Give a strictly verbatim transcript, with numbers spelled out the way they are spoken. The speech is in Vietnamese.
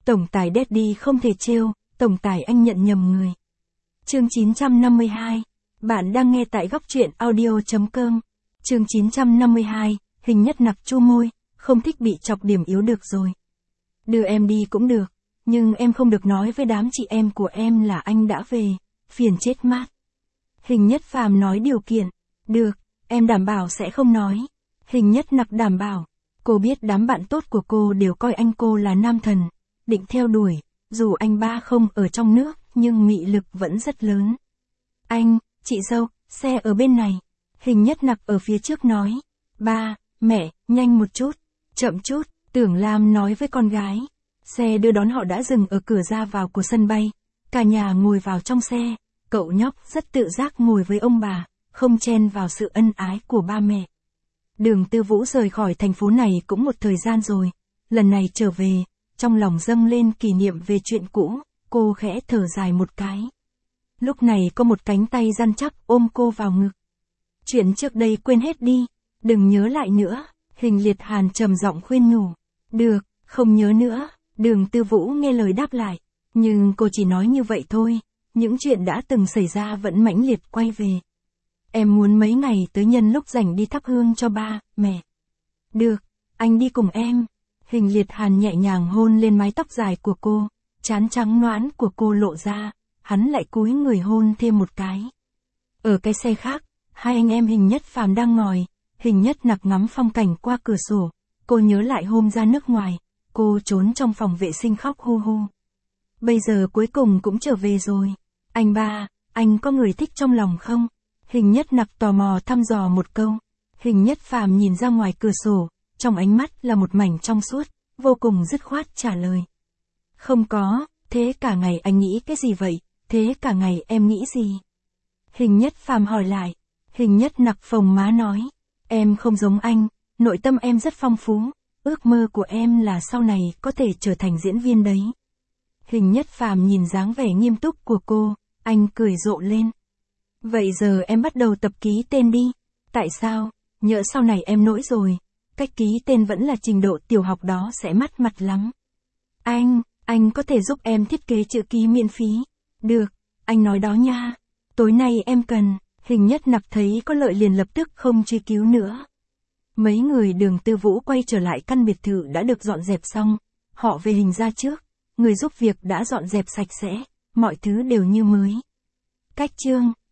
Tổng tài Daddy không thể trêu, tổng tài anh nhận nhầm người. Chương chín trăm năm mươi hai. Bạn đang nghe tại góc truyện audio chấm com. Chương chín trăm năm mươi hai, Hình Nhất Nặc chu môi, không thích bị chọc điểm yếu được rồi. Đưa em đi cũng được, nhưng em không được nói với đám chị em của em là anh đã về, phiền chết mát. Hình Nhất Phàm nói điều kiện. Được, em đảm bảo sẽ không nói. Hình Nhất Nặc đảm bảo. Cô biết đám bạn tốt của cô đều coi anh cô là nam thần, định theo đuổi, dù anh ba không ở trong nước, nhưng mị lực vẫn rất lớn. Anh, chị dâu, xe ở bên này. Hình Nhất Nặc ở phía trước nói. Ba, mẹ, nhanh một chút, chậm chút, Tưởng Lam nói với con gái. Xe đưa đón họ đã dừng ở cửa ra vào của sân bay. Cả nhà ngồi vào trong xe, cậu nhóc rất tự giác ngồi với ông bà, không chen vào sự ân ái của ba mẹ. Đường Tư Vũ rời khỏi thành phố này cũng một thời gian rồi, lần này trở về, trong lòng dâng lên kỷ niệm về chuyện cũ, cô khẽ thở dài một cái. Lúc này có một cánh tay rắn chắc ôm cô vào ngực. Chuyện trước đây quên hết đi, đừng nhớ lại nữa, Hình Liệt Hàn trầm giọng khuyên nhủ. Được, không nhớ nữa, Đường Tư Vũ nghe lời đáp lại, nhưng cô chỉ nói như vậy thôi, những chuyện đã từng xảy ra vẫn mãnh liệt quay về. Em muốn mấy ngày tới nhân lúc rảnh đi thắp hương cho ba, mẹ. Được, anh đi cùng em. Hình Liệt Hàn nhẹ nhàng hôn lên mái tóc dài của cô, trán trắng nõn của cô lộ ra, hắn lại cúi người hôn thêm một cái. Ở cái xe khác, hai anh em Hình Nhất Phàm đang ngồi, Hình Nhất Nặc ngắm phong cảnh qua cửa sổ, cô nhớ lại hôm ra nước ngoài, cô trốn trong phòng vệ sinh khóc hu hu. Bây giờ cuối cùng cũng trở về rồi. Anh ba, anh có người thích trong lòng không? Hình Nhất Nặc tò mò thăm dò một câu. Hình Nhất Phàm nhìn ra ngoài cửa sổ, trong ánh mắt là một mảnh trong suốt, vô cùng dứt khoát trả lời. Không có, thế cả ngày anh nghĩ cái gì vậy, thế cả ngày em nghĩ gì? Hình Nhất Phàm hỏi lại. Hình Nhất Nặc phồng má nói. Em không giống anh, nội tâm em rất phong phú, ước mơ của em là sau này có thể trở thành diễn viên đấy. Hình Nhất Phàm nhìn dáng vẻ nghiêm túc của cô, anh cười rộ lên. Vậy giờ em bắt đầu tập ký tên đi. Tại sao? Nhỡ sau này em nổi rồi, cách ký tên vẫn là trình độ tiểu học đó sẽ mất mặt lắm. Anh, anh có thể giúp em thiết kế chữ ký miễn phí. Được, anh nói đó nha. Tối nay em cần. Hình Nhất Nặc thấy có lợi liền lập tức không truy cứu nữa. Mấy người Đường Tư Vũ quay trở lại căn biệt thự đã được dọn dẹp xong, họ về Hình ra trước, người giúp việc đã dọn dẹp sạch sẽ, mọi thứ đều như mới. Cách chương